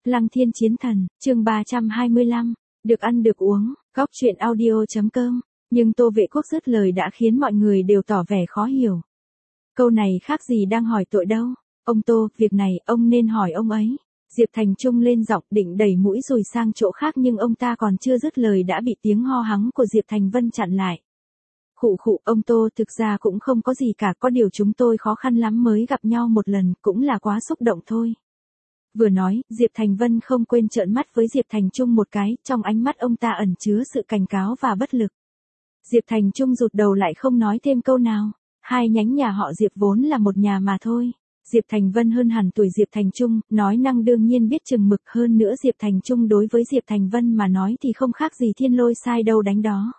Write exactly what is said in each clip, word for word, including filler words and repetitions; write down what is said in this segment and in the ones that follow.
Lăng Thiên Chiến Thần, chương ba trăm hai mươi lăm, được ăn được uống, góc truyện audio.com, nhưng Tô Vệ Quốc dứt lời đã khiến mọi người đều tỏ vẻ khó hiểu. Câu này khác gì đang hỏi tội đâu, ông Tô, việc này ông nên hỏi ông ấy. Diệp Thành Trung lên giọng định đẩy mũi rồi sang chỗ khác nhưng ông ta còn chưa dứt lời đã bị tiếng ho hắng của Diệp Thành Vân chặn lại. Khụ khụ, ông Tô, thực ra cũng không có gì cả, có điều chúng tôi khó khăn lắm mới gặp nhau một lần, cũng là quá xúc động thôi. Vừa nói, Diệp Thành Vân không quên trợn mắt với Diệp Thành Trung một cái, trong ánh mắt ông ta ẩn chứa sự cảnh cáo và bất lực. Diệp Thành Trung rụt đầu lại không nói thêm câu nào, hai nhánh nhà họ Diệp vốn là một nhà mà thôi. Diệp Thành Vân hơn hẳn tuổi Diệp Thành Trung, nói năng đương nhiên biết chừng mực, hơn nữa Diệp Thành Trung đối với Diệp Thành Vân mà nói thì không khác gì thiên lôi sai đâu đánh đó.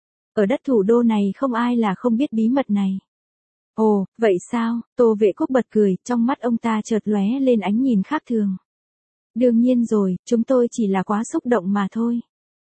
Ở đất thủ đô này không ai là không biết bí mật này. Ồ, vậy sao? Tô Vệ Quốc bật cười, trong mắt ông ta chợt lóe lên ánh nhìn khác thường. Đương nhiên rồi, chúng tôi chỉ là quá xúc động mà thôi.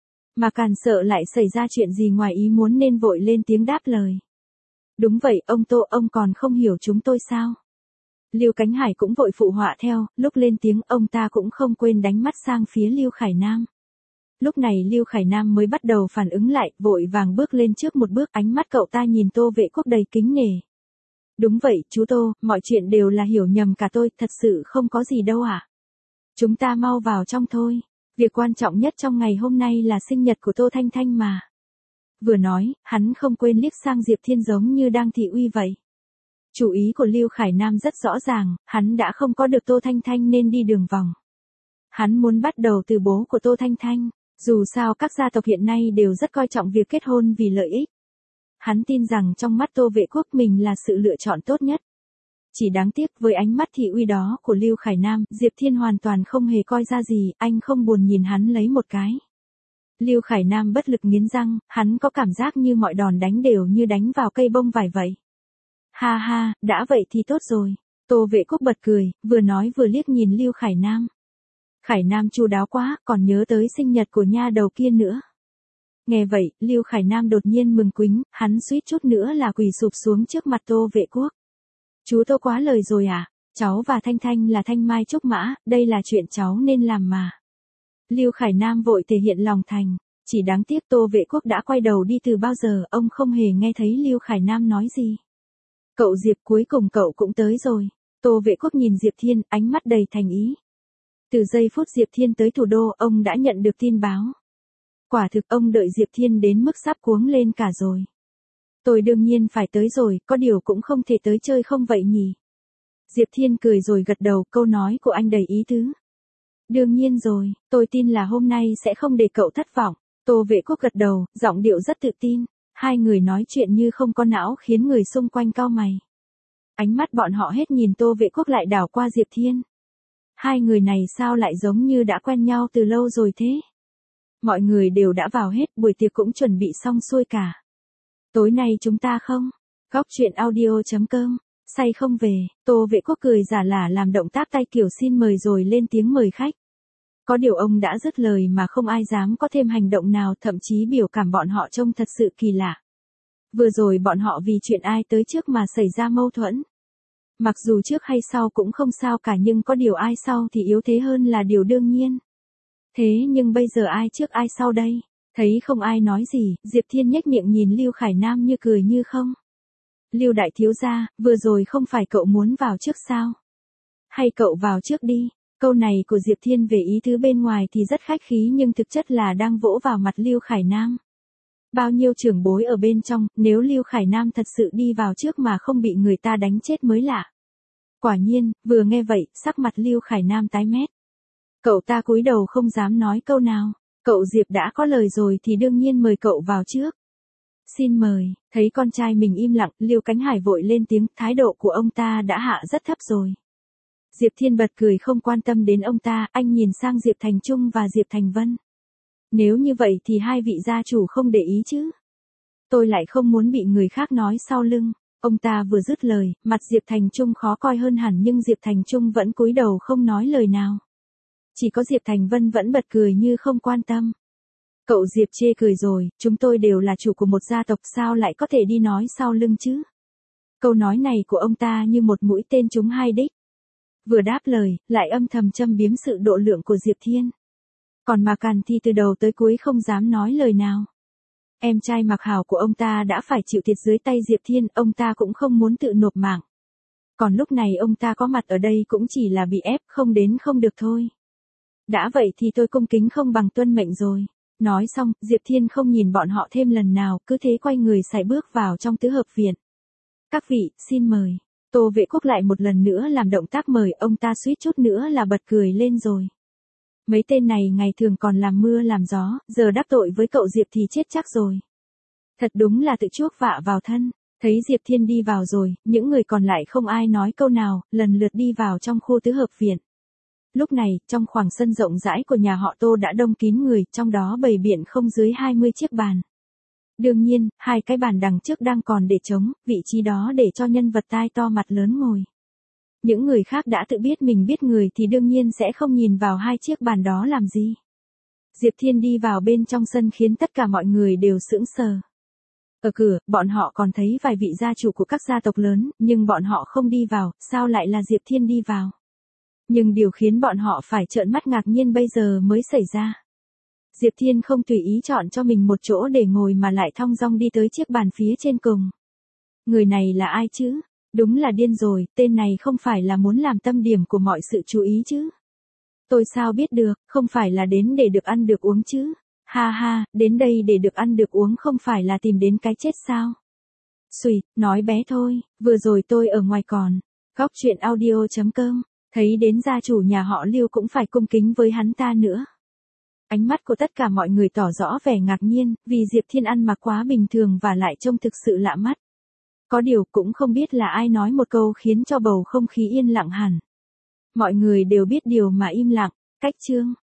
Mà Càn sợ lại xảy ra chuyện gì ngoài ý muốn nên vội lên tiếng đáp lời. Đúng vậy, ông Tô, ông còn không hiểu chúng tôi sao? Lưu Cánh Hải cũng vội phụ họa theo, lúc lên tiếng ông ta cũng không quên đánh mắt sang phía Lưu Khải Nam. Lúc này Lưu Khải Nam mới bắt đầu phản ứng lại, vội vàng bước lên trước một bước, ánh mắt cậu ta nhìn Tô Vệ Quốc đầy kính nể. Đúng vậy, chú Tô, mọi chuyện đều là hiểu nhầm cả tôi, thật sự không có gì đâu ạ. À? Chúng ta mau vào trong thôi, việc quan trọng nhất trong ngày hôm nay là sinh nhật của Tô Thanh Thanh mà. Vừa nói, hắn không quên liếc sang Diệp Thiên giống như đang thị uy vậy. Chủ ý của Lưu Khải Nam rất rõ ràng, hắn đã không có được Tô Thanh Thanh nên đi đường vòng. Hắn muốn bắt đầu từ bố của Tô Thanh Thanh, dù sao các gia tộc hiện nay đều rất coi trọng việc kết hôn vì lợi ích. Hắn tin rằng trong mắt Tô Vệ Quốc mình là sự lựa chọn tốt nhất. Chỉ đáng tiếc với ánh mắt thị uy đó của Lưu Khải Nam, Diệp Thiên hoàn toàn không hề coi ra gì, anh không buồn nhìn hắn lấy một cái. Lưu Khải Nam bất lực nghiến răng, hắn có cảm giác như mọi đòn đánh đều như đánh vào cây bông vải vậy. Ha ha, đã vậy thì tốt rồi. Tô Vệ Quốc bật cười, vừa nói vừa liếc nhìn Lưu Khải Nam. Khải Nam chu đáo quá, còn nhớ tới sinh nhật của nha đầu kia nữa. Nghe vậy, Lưu Khải Nam đột nhiên mừng quính, hắn suýt chút nữa là quỳ sụp xuống trước mặt Tô Vệ Quốc. Chú Tô quá lời rồi à, cháu và Thanh Thanh là thanh mai trúc mã, đây là chuyện cháu nên làm mà. Lưu Khải Nam vội thể hiện lòng thành, chỉ đáng tiếc Tô Vệ Quốc đã quay đầu đi từ bao giờ, ông không hề nghe thấy Lưu Khải Nam nói gì. Cậu Diệp, cuối cùng cậu cũng tới rồi. Tô Vệ Quốc nhìn Diệp Thiên, ánh mắt đầy thành ý. Từ giây phút Diệp Thiên tới thủ đô, ông đã nhận được tin báo. Quả thực ông đợi Diệp Thiên đến mức sắp cuống lên cả rồi. Tôi đương nhiên phải tới rồi, có điều cũng không thể tới chơi không vậy nhỉ. Diệp Thiên cười rồi gật đầu, câu nói của anh đầy ý tứ. Đương nhiên rồi, tôi tin là hôm nay sẽ không để cậu thất vọng. Tô Vệ Quốc gật đầu, giọng điệu rất tự tin. Hai người nói chuyện như không có não khiến người xung quanh cau mày. Ánh mắt bọn họ hết nhìn Tô Vệ Quốc lại đảo qua Diệp Thiên. Hai người này sao lại giống như đã quen nhau từ lâu rồi thế? Mọi người đều đã vào hết, buổi tiệc cũng chuẩn bị xong xuôi cả. Tối nay chúng ta không? Góc truyện audio.com, say không về, Tô Vệ Quốc cười giả lả làm động tác tay kiểu xin mời rồi lên tiếng mời khách. Có điều ông đã dứt lời mà không ai dám có thêm hành động nào, thậm chí biểu cảm bọn họ trông thật sự kỳ lạ. Vừa rồi bọn họ vì chuyện ai tới trước mà xảy ra mâu thuẫn. Mặc dù trước hay sau cũng không sao cả, nhưng có điều ai sau thì yếu thế hơn là điều đương nhiên. Thế nhưng bây giờ ai trước ai sau đây? Thấy không ai nói gì, Diệp Thiên nhếch miệng nhìn Lưu Khải Nam như cười như không. Lưu đại thiếu gia, vừa rồi không phải cậu muốn vào trước sao? Hay cậu vào trước đi? Câu này của Diệp Thiên về ý tứ bên ngoài thì rất khách khí nhưng thực chất là đang vỗ vào mặt Lưu Khải Nam. Bao nhiêu trưởng bối ở bên trong, nếu Lưu Khải Nam thật sự đi vào trước mà không bị người ta đánh chết mới lạ. Quả nhiên, vừa nghe vậy, sắc mặt Lưu Khải Nam tái mét. Cậu ta cúi đầu không dám nói câu nào. Cậu Diệp đã có lời rồi thì đương nhiên mời cậu vào trước. Xin mời, thấy con trai mình im lặng, Lưu Cánh Hải vội lên tiếng, thái độ của ông ta đã hạ rất thấp rồi. Diệp Thiên bật cười không quan tâm đến ông ta, anh nhìn sang Diệp Thành Trung và Diệp Thành Vân. Nếu như vậy thì hai vị gia chủ không để ý chứ. Tôi lại không muốn bị người khác nói sau lưng. Ông ta vừa dứt lời, mặt Diệp Thành Trung khó coi hơn hẳn nhưng Diệp Thành Trung vẫn cúi đầu không nói lời nào. Chỉ có Diệp Thành Vân vẫn bật cười như không quan tâm. Cậu Diệp chê cười rồi, chúng tôi đều là chủ của một gia tộc sao lại có thể đi nói sau lưng chứ. Câu nói này của ông ta như một mũi tên trúng hai đích. Vừa đáp lời, lại âm thầm châm biếm sự độ lượng của Diệp Thiên. Còn Mạc Càn thì từ đầu tới cuối không dám nói lời nào. Em trai Mạc Hảo của ông ta đã phải chịu thiệt dưới tay Diệp Thiên, ông ta cũng không muốn tự nộp mạng. Còn lúc này ông ta có mặt ở đây cũng chỉ là bị ép không đến không được thôi. Đã vậy thì tôi cung kính không bằng tuân mệnh rồi. Nói xong, Diệp Thiên không nhìn bọn họ thêm lần nào, cứ thế quay người sải bước vào trong tứ hợp viện. Các vị, xin mời. Tô Vệ Quốc lại một lần nữa làm động tác mời, ông ta suýt chút nữa là bật cười lên rồi. Mấy tên này ngày thường còn làm mưa làm gió, giờ đắc tội với cậu Diệp thì chết chắc rồi. Thật đúng là tự chuốc vạ vào thân. Thấy Diệp Thiên đi vào rồi, những người còn lại không ai nói câu nào, lần lượt đi vào trong khu tứ hợp viện. Lúc này, trong khoảng sân rộng rãi của nhà họ Tô đã đông kín người, trong đó bày biện không dưới hai mươi chiếc bàn. Đương nhiên, hai cái bàn đằng trước đang còn để trống, vị trí đó để cho nhân vật tai to mặt lớn ngồi. Những người khác đã tự biết mình biết người thì đương nhiên sẽ không nhìn vào hai chiếc bàn đó làm gì. Diệp Thiên đi vào bên trong sân khiến tất cả mọi người đều sững sờ. Ở cửa, bọn họ còn thấy vài vị gia chủ của các gia tộc lớn, nhưng bọn họ không đi vào, sao lại là Diệp Thiên đi vào. Nhưng điều khiến bọn họ phải trợn mắt ngạc nhiên bây giờ mới xảy ra. Diệp Thiên không tùy ý chọn cho mình một chỗ để ngồi mà lại thong dong đi tới chiếc bàn phía trên cùng. Người này là ai chứ? Đúng là điên rồi, tên này không phải là muốn làm tâm điểm của mọi sự chú ý chứ. Tôi sao biết được, không phải là đến để được ăn được uống chứ. Ha ha, đến đây để được ăn được uống không phải là tìm đến cái chết sao? Xùi, nói bé thôi, vừa rồi tôi ở ngoài còn. Góc truyện audio chấm com, thấy đến gia chủ nhà họ Lưu cũng phải cung kính với hắn ta nữa. Ánh mắt của tất cả mọi người tỏ rõ vẻ ngạc nhiên, vì Diệp Thiên ăn mặc quá bình thường và lại trông thực sự lạ mắt. Có điều cũng không biết là ai nói một câu khiến cho bầu không khí yên lặng hẳn. Mọi người đều biết điều mà im lặng, cách chương.